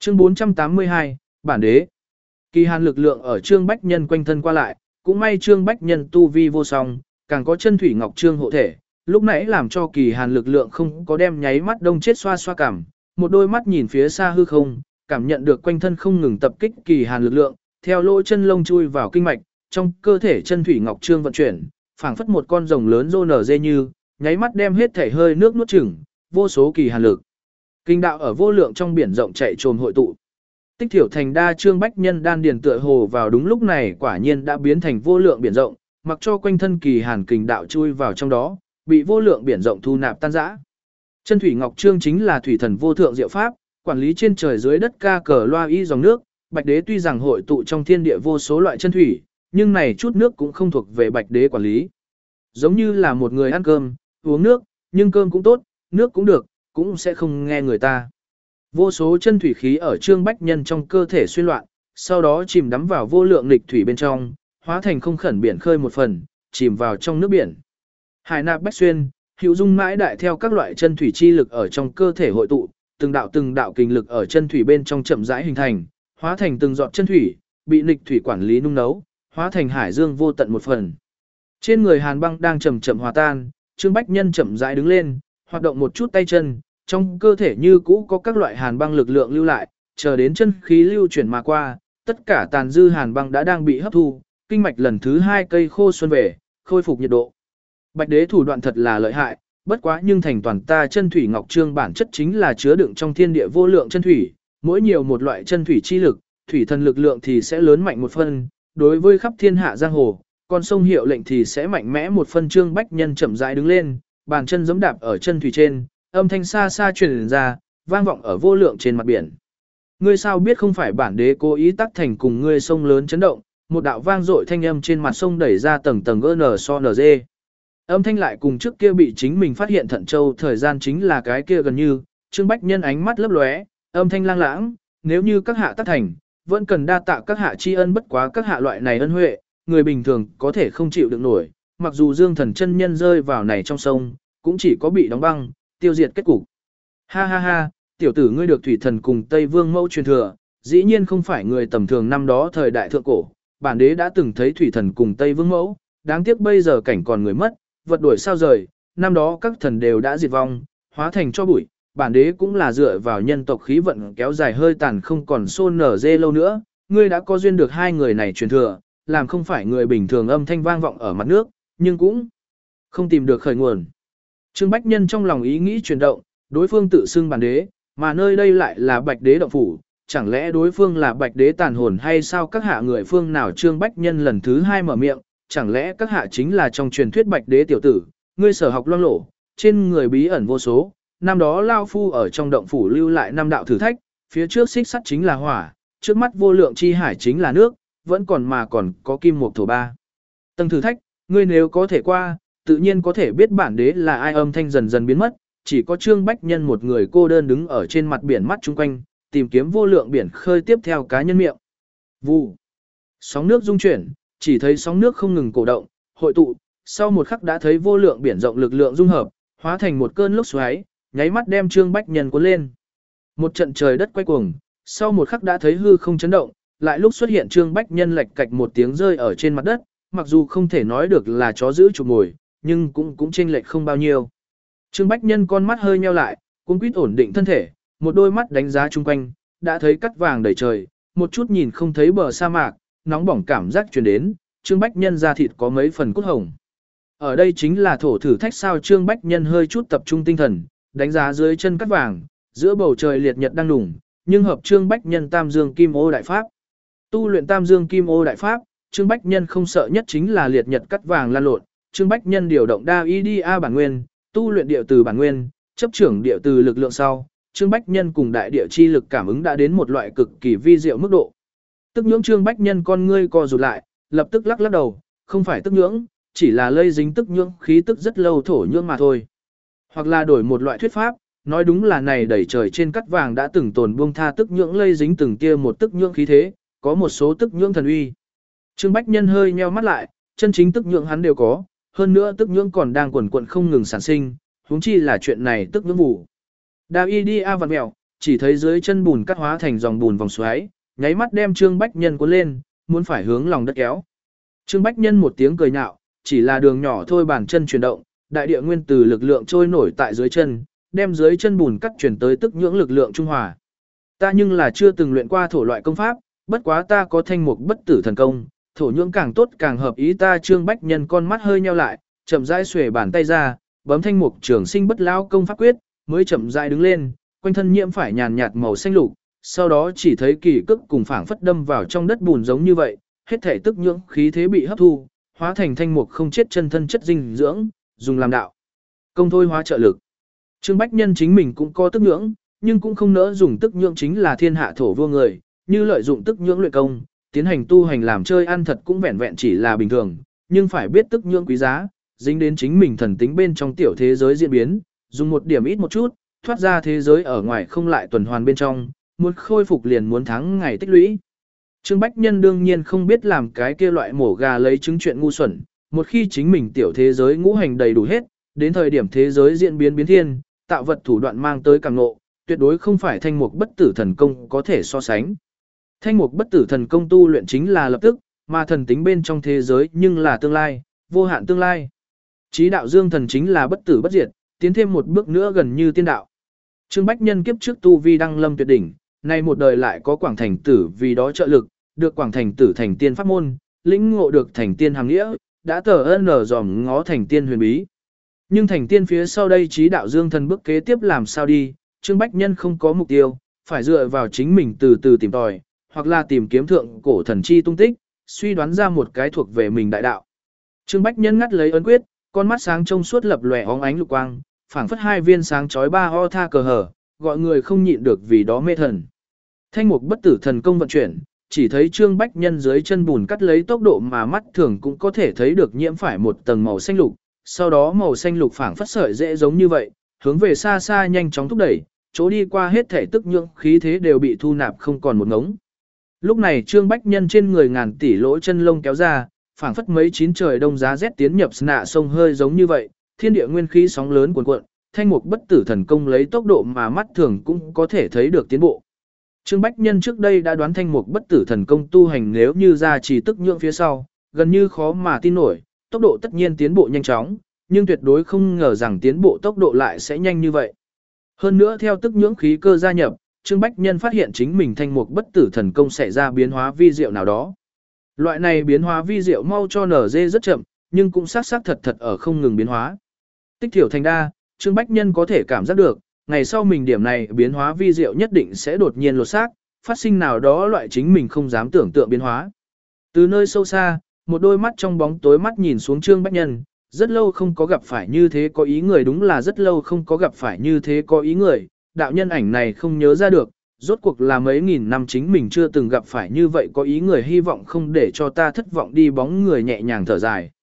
Chương 482, Bản đế. Kỳ hàn lực lượng ở Trương Bách Nhân quanh thân qua lại, cũng may Trương Bách Nhân tu vi vô song, càng có chân thủy ngọc trương hộ thể, lúc nãy làm cho kỳ hàn lực lượng không có đem nháy mắt đông chết xoa xoa cảm, một đôi mắt nhìn phía xa hư không, cảm nhận được quanh thân không ngừng tập kích kỳ hàn lực lượng, theo lỗ chân lông chui vào kinh mạch, trong cơ thể chân thủy ngọc trương vận chuyển, phảng phất một con rồng lớn rô nở dê như, nháy mắt đem hết thể hơi nước nuốt chửng, vô số kỳ hàn lực. Kinh đạo ở vô lượng trong biển rộng chạy trồm hội tụ. Tích thiểu thành đa Trương Bách Nhân đan điền tựa hồ vào đúng lúc này quả nhiên đã biến thành vô lượng biển rộng, mặc cho quanh thân kỳ hàn kình đạo chui vào trong đó, bị vô lượng biển rộng thu nạp tan rã. Chân thủy ngọc trương chính là thủy thần vô thượng diệu pháp, quản lý trên trời dưới đất ca cờ loa y dòng nước, Bạch Đế tuy rằng hội tụ trong thiên địa vô số loại chân thủy, nhưng này chút nước cũng không thuộc về Bạch Đế quản lý. Giống như là một người ăn cơm, uống nước, nhưng cơm cũng tốt, nước cũng được, cũng sẽ không nghe người ta. Vô số chân thủy khí ở Trương Bách Nhân trong cơ thể xuyên loạn, sau đó chìm đắm vào vô lượng nghịch thủy bên trong, hóa thành không khẩn biển khơi một phần, chìm vào trong nước biển. Hải nạp bách xuyên, hữu dung mãi đại theo các loại chân thủy chi lực ở trong cơ thể hội tụ, từng đạo kinh lực ở chân thủy bên trong chậm rãi hình thành, hóa thành từng giọt chân thủy, bị nghịch thủy quản lý nung nấu, hóa thành hải dương vô tận một phần. Trên người Hàn Băng đang chậm chậm hòa tan, Trương Bách Nhân chậm rãi đứng lên, hoạt động một chút tay chân, trong cơ thể như cũ có các loại hàn băng lực lượng lưu lại, chờ đến chân khí lưu chuyển mà qua, tất cả tàn dư hàn băng đã đang bị hấp thu, kinh mạch lần thứ 2 cây khô xuân về, khôi phục nhiệt độ. Bạch Đế thủ đoạn thật là lợi hại, bất quá nhưng thành toàn ta chân thủy ngọc trương bản chất chính là chứa đựng trong thiên địa vô lượng chân thủy, mỗi nhiều một loại chân thủy chi lực, thủy thần lực lượng thì sẽ lớn mạnh một phân, đối với khắp thiên hạ giang hồ, con sông hiệu lệnh thì sẽ mạnh mẽ một phân. Trương Bách Nhân chậm rãi đứng lên, bàn chân giẫm đạp ở chân thủy trên, âm thanh xa xa truyền ra, vang vọng ở vô lượng trên mặt biển. Ngươi sao biết không phải bản đế cố ý tác thành cùng ngươi sông lớn chấn động, một đạo vang dội thanh âm trên mặt sông đẩy ra tầng tầng GNSONG. Âm thanh lại cùng trước kia bị chính mình phát hiện Thận Châu thời gian chính là cái kia gần như, Trương Bách Nhân ánh mắt lấp lóe, âm thanh lang lãng, nếu như các hạ tác thành, vẫn cần đa tạ các hạ tri ân, bất quá các hạ loại này ân huệ, người bình thường có thể không chịu được nổi, mặc dù Dương Thần chân nhân rơi vào này trong sông, cũng chỉ có bị đóng băng, tiêu diệt kết cục. Ha ha ha, tiểu tử ngươi được thủy thần cùng Tây Vương mẫu truyền thừa, dĩ nhiên không phải người tầm thường năm đó thời đại thượng cổ, bản đế đã từng thấy thủy thần cùng Tây Vương mẫu, đáng tiếc bây giờ cảnh còn người mất, vật đuổi sao rời, năm đó các thần đều đã diệt vong, hóa thành cho bụi, bản đế cũng là dựa vào nhân tộc khí vận kéo dài hơi tàn không còn xôn nở dê lâu nữa, ngươi đã có duyên được hai người này truyền thừa, làm không phải người bình thường âm thanh vang vọng ở mặt nước, nhưng cũng không tìm được khởi nguồn. Trương Bách Nhân trong lòng ý nghĩ chuyển động, đối phương tự xưng bản đế, mà nơi đây lại là Bạch Đế động phủ, chẳng lẽ đối phương là Bạch Đế tàn hồn hay sao? Các hạ người phương nào? Trương Bách Nhân lần thứ 2 mở miệng, chẳng lẽ các hạ chính là trong truyền thuyết Bạch Đế tiểu tử, ngươi sở học loang lổ, trên người bí ẩn vô số, năm đó lao phu ở trong động phủ lưu lại 5 đạo thử thách, phía trước xích sắt chính là hỏa, trước mắt vô lượng chi hải chính là nước, vẫn còn có kim mộc thổ ba. Tầng thử thách, ngươi nếu có thể qua, tự nhiên có thể biết bản đế là ai. Âm thanh dần dần biến mất, chỉ có Trương Bách Nhân một người cô đơn đứng ở trên mặt biển mắt chung quanh, tìm kiếm vô lượng biển khơi tiếp theo cá nhân miệng. Vụ. Sóng nước rung chuyển, chỉ thấy sóng nước không ngừng cổ động, hội tụ, sau một khắc đã thấy vô lượng biển rộng lực lượng dung hợp, hóa thành một cơn lốc xoáy, nháy mắt đem Trương Bách Nhân cuốn lên. Một trận trời đất quay cuồng, sau một khắc đã thấy hư không chấn động, lại lúc xuất hiện Trương Bách Nhân lệch cạch một tiếng rơi ở trên mặt đất, mặc dù không thể nói được là chó giữ chuột mồi, nhưng cũng chênh lệch không bao nhiêu. Trương Bách Nhân con mắt hơi nheo lại, cuống quýt ổn định thân thể, một đôi mắt đánh giá chung quanh, đã thấy cắt vàng đầy trời, một chút nhìn không thấy bờ sa mạc, nóng bỏng cảm giác truyền đến, Trương Bách Nhân da thịt có mấy phần cốt hồng. Ở đây chính là thổ thử thách sao? Trương Bách Nhân hơi chút tập trung tinh thần, đánh giá dưới chân cắt vàng, giữa bầu trời liệt nhật đang đủng, nhưng hợp Trương Bách Nhân Tam Dương Kim Ô đại pháp. Tu luyện Tam Dương Kim Ô đại pháp, Trương Bách Nhân không sợ nhất chính là liệt nhật cắt vàng lan lộn. Trương Bách Nhân điều động đa y đi a bản nguyên, tu luyện địa từ bản nguyên, chấp trưởng địa từ lực lượng sau, Trương Bách Nhân cùng đại địa chi lực cảm ứng đã đến một loại cực kỳ vi diệu mức độ. Tức nhưỡng Trương Bách Nhân con ngươi co rụt lại, lập tức lắc đầu, không phải tức nhưỡng, chỉ là lây dính tức nhưỡng khí tức rất lâu thổ nhưỡng mà thôi. Hoặc là đổi một loại thuyết pháp, nói đúng là này đẩy trời trên cắt vàng đã từng tồn buông tha tức nhưỡng lây dính từng tia một tức nhưỡng khí thế, có một số tức nhưỡng thần uy. Trương Bách Nhân hơi nheo mắt lại, chân chính tức nhưỡng hắn đều có, hơn nữa tức nhưỡng còn đang quần quận không ngừng sản sinh, huống chi là chuyện này tức nhưỡng vụ. Đa y đi a vặn mèo, chỉ thấy dưới chân bùn cắt hóa thành dòng bùn vòng xoáy, nháy mắt đem Trương Bách Nhân cuốn lên, muốn phải hướng lòng đất kéo. Trương Bách Nhân một tiếng cười nhạo, chỉ là đường nhỏ thôi bàn chân chuyển động, đại địa nguyên tử lực lượng trôi nổi tại dưới chân, đem dưới chân bùn cắt chuyển tới tức nhưỡng lực lượng trung hòa. Ta nhưng là chưa từng luyện qua thổ loại công pháp, bất quá ta có thanh mục bất tử thần công, thổ nhưỡng càng tốt càng hợp ý ta. Trương Bách Nhân con mắt hơi nheo lại, chậm rãi xuề bàn tay ra, bấm thanh mục trường sinh bất lão công pháp quyết, mới chậm rãi đứng lên, quanh thân nhiễm phải nhàn nhạt màu xanh lục, sau đó chỉ thấy kỳ cức cùng phảng phất đâm vào trong đất bùn giống như vậy, hết thể tức nhưỡng khí thế bị hấp thu, hóa thành thanh mục không chết chân thân chất dinh dưỡng, dùng làm đạo công thôi hóa trợ lực. Trương Bách Nhân chính mình cũng có tức nhưỡng, nhưng cũng không nỡ dùng tức nhưỡng chính là thiên hạ thổ vua người, như lợi dụng tức nhưỡng luyện công, tiến hành tu hành làm chơi ăn thật cũng vẹn vẹn chỉ là bình thường, nhưng phải biết tức nhưỡng quý giá, dính đến chính mình thần tính bên trong tiểu thế giới diễn biến, dùng một điểm ít một chút, thoát ra thế giới ở ngoài không lại tuần hoàn bên trong, muốn khôi phục liền muốn tháng ngày tích lũy. Trương Bách Nhân đương nhiên không biết làm cái kia loại mổ gà lấy trứng chuyện ngu xuẩn, một khi chính mình tiểu thế giới ngũ hành đầy đủ hết, đến thời điểm thế giới diễn biến biến thiên, tạo vật thủ đoạn mang tới càng ngộ, tuyệt đối không phải thanh mục bất tử thần công có thể so sánh. Thanh mục bất tử thần công tu luyện chính là lập tức, mà thần tính bên trong thế giới nhưng là tương lai, vô hạn tương lai. Chí đạo dương thần chính là bất tử bất diệt, tiến thêm một bước nữa gần như tiên đạo. Trương Bách Nhân kiếp trước tu vi đăng lâm tuyệt đỉnh, nay một đời lại có Quảng Thành Tử vì đó trợ lực, được Quảng Thành Tử thành tiên pháp môn, lĩnh ngộ được thành tiên hàm nghĩa, đã dòm ngó thành tiên huyền bí. Nhưng thành tiên phía sau đây chí đạo dương thần bước kế tiếp làm sao đi, Trương Bách Nhân không có mục tiêu, phải dựa vào chính mình từ từ tìm tòi, hoặc là tìm kiếm thượng cổ thần chi tung tích, suy đoán ra một cái thuộc về mình đại đạo. Trương Bách Nhân ngắt lấy ấn quyết, con mắt sáng trong suốt lập lòe óng ánh lục quang, phảng phất hai viên sáng chói ba ho tha cờ hở, gọi người không nhịn được vì đó mê thần. Thanh mục bất tử thần công vận chuyển, chỉ thấy Trương Bách Nhân dưới chân bùn cắt lấy tốc độ mà mắt thường cũng có thể thấy được nhiễm phải một tầng màu xanh lục, sau đó màu xanh lục phảng phất sợi dễ giống như vậy, hướng về xa xa nhanh chóng thúc đẩy, chỗ đi qua hết thể tức nhưỡng khí thế đều bị thu nạp không còn một ngống. Lúc này Trương Bách Nhân trên người ngàn tỷ lỗ chân lông kéo ra, phảng phất mấy chín trời đông giá rét tiến nhập nạ sông hơi giống như vậy, thiên địa nguyên khí sóng lớn cuồn cuộn, thanh mục bất tử thần công lấy tốc độ mà mắt thường cũng có thể thấy được tiến bộ. Trương Bách Nhân trước đây đã đoán thanh mục bất tử thần công tu hành nếu như ra chỉ tức nhưỡng phía sau, gần như khó mà tin nổi, tốc độ tất nhiên tiến bộ nhanh chóng, nhưng tuyệt đối không ngờ rằng tiến bộ tốc độ lại sẽ nhanh như vậy. Hơn nữa theo tức nhưỡng khí cơ gia nhập, Trương Bách Nhân phát hiện chính mình thanh mục bất tử thần công sẽ ra biến hóa vi diệu nào đó. Loại này biến hóa vi diệu mau cho nở dê rất chậm, nhưng cũng xác thật ở không ngừng biến hóa. Tích thiểu thành đa, Trương Bách Nhân có thể cảm giác được, ngày sau mình điểm này biến hóa vi diệu nhất định sẽ đột nhiên lột xác, phát sinh nào đó loại chính mình không dám tưởng tượng biến hóa. Từ nơi sâu xa, một đôi mắt trong bóng tối mắt nhìn xuống Trương Bách Nhân, rất lâu không có gặp phải như thế có ý người, đúng là rất lâu không có gặp phải như thế có ý người, đạo nhân ảnh này không nhớ ra được, rốt cuộc là mấy nghìn năm chính mình chưa từng gặp phải như vậy có ý người, hy vọng không để cho ta thất vọng đi. Bóng người nhẹ nhàng thở dài.